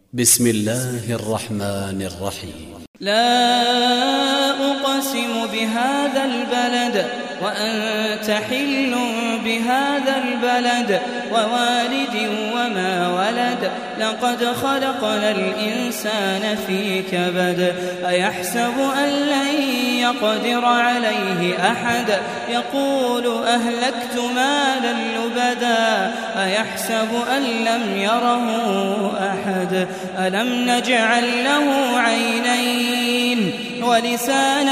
بسم الله الرحمن الرحيم. لا أقسم بهذا البلد وأنت حل بهذا البلد ووالد وما ولد لقد خلقنا الإنسان في كبد أيحسب أن لن يقدر عليه أحد يقول أهلكت مالا لبدا أيحسب أن لم يره أحد ألم نجعل له عينين ولسانا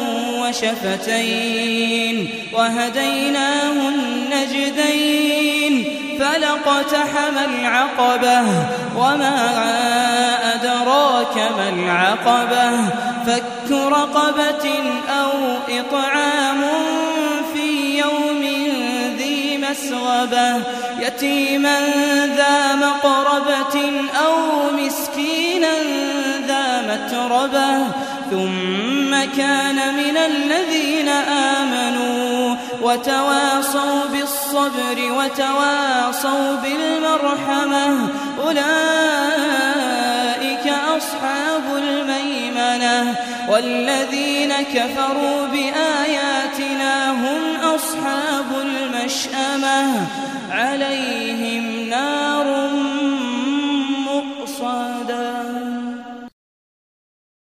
وشفتين وهديناه النجدين فلاقتحم العقبة وما أدراك ما العقبة فك رقبة أو إطعام في يوم ذي مسغبة يتيما ذا مقربة أو مسكينا ذا متربة ثم كان من الذين آمنوا وتواصوا بالصبر وتواصوا بالمرحمة أولئك أصحاب الميمنة والذين كفروا بآياتنا هم أصحاب المشأمة عليهم